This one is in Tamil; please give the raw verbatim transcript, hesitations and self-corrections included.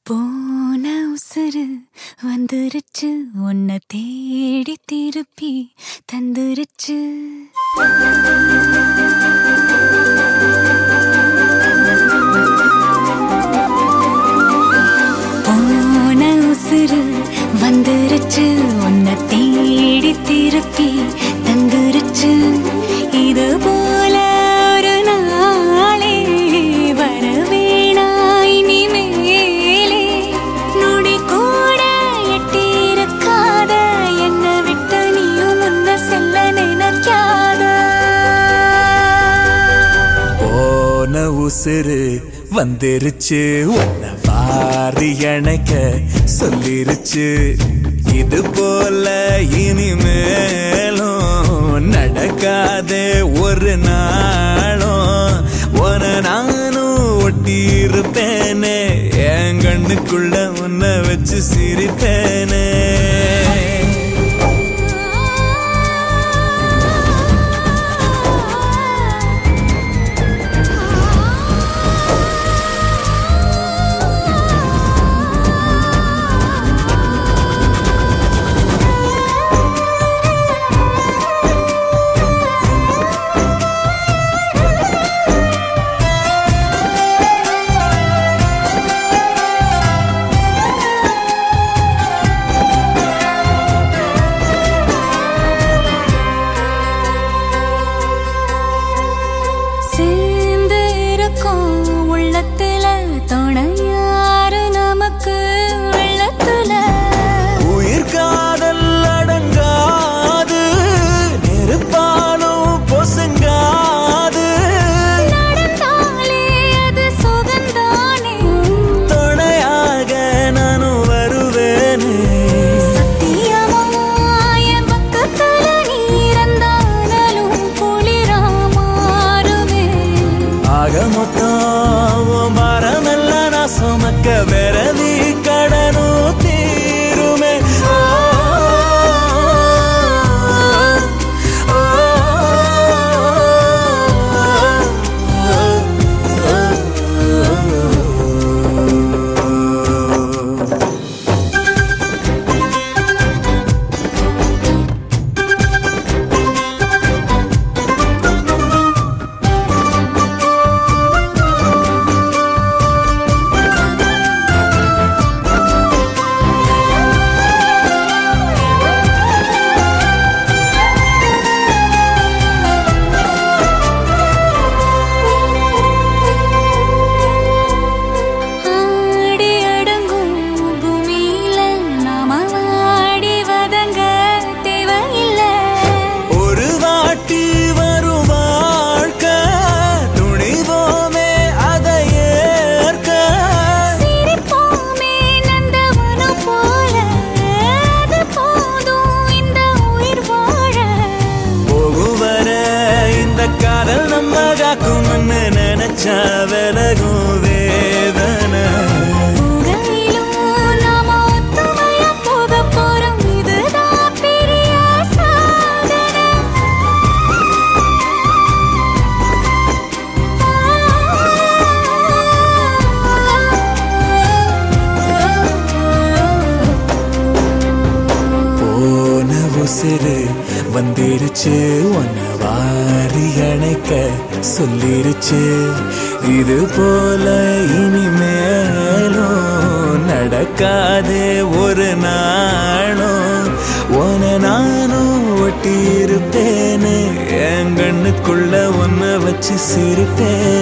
போன உசுறு வந்துருச்சு உன்னை தேடி திருப்பி தந்துருச்சு. போன உசுறு வந்துருச்சு உன்னை தேடி திருப்பி தந்துருச்சு. இது போல ஒரு நாளே வரவேணா இனிமேலே. நொடி கூட எட்டிருக்காத என்னை விட்டு நீயும் முன்ன செல்ல நினைக்காத. போன உசுறு வந்துருச்சு உன்னை வாரி அணைக்க சொல்லிருச்சு. இது போல இனிமேலும் நடக்காதே ஒரு நாளும். உன நானும் ஒட்டி இருப்பேனே, என் கண்ணுக்குள்ள உன்னை வச்சு சிரிப்பேனே. உள்ளத்துல துணையாரு நமக்கு வெள்ளத்துல. உயிர் காதல் அடங்காது, நெருப்பாலும் பொசுங்காது. நடந்தாலே அது சுகந்தானே, துணையாக நானும் வருவேனே. சத்தியமா என் பக்கத்துல நீரந்தாலும் குளிரா மாறுவே. ஆக மொத்தம் மரமெல்லாம் நான் சுமக்க விரவி கடனும் தீருமே. காதல் நம்ம காக்கும்னு நினைச்சா விலகும் வேதனை. நாம ஒத்துமையா போக போறோம், இதுதான் பெரிய சாதனை. போன உசுறு வந்துருச்சு உன்னை வாரி அணைக்க சொல்லிருச்சு. இது போல இனிமேலும் நடக்காதே ஒரு நாளும். உன நானும் ஒட்டி இருப்பேனே, என் கண்ணுக்குள்ள உன்னை வச்சு சிரிப்பேன்.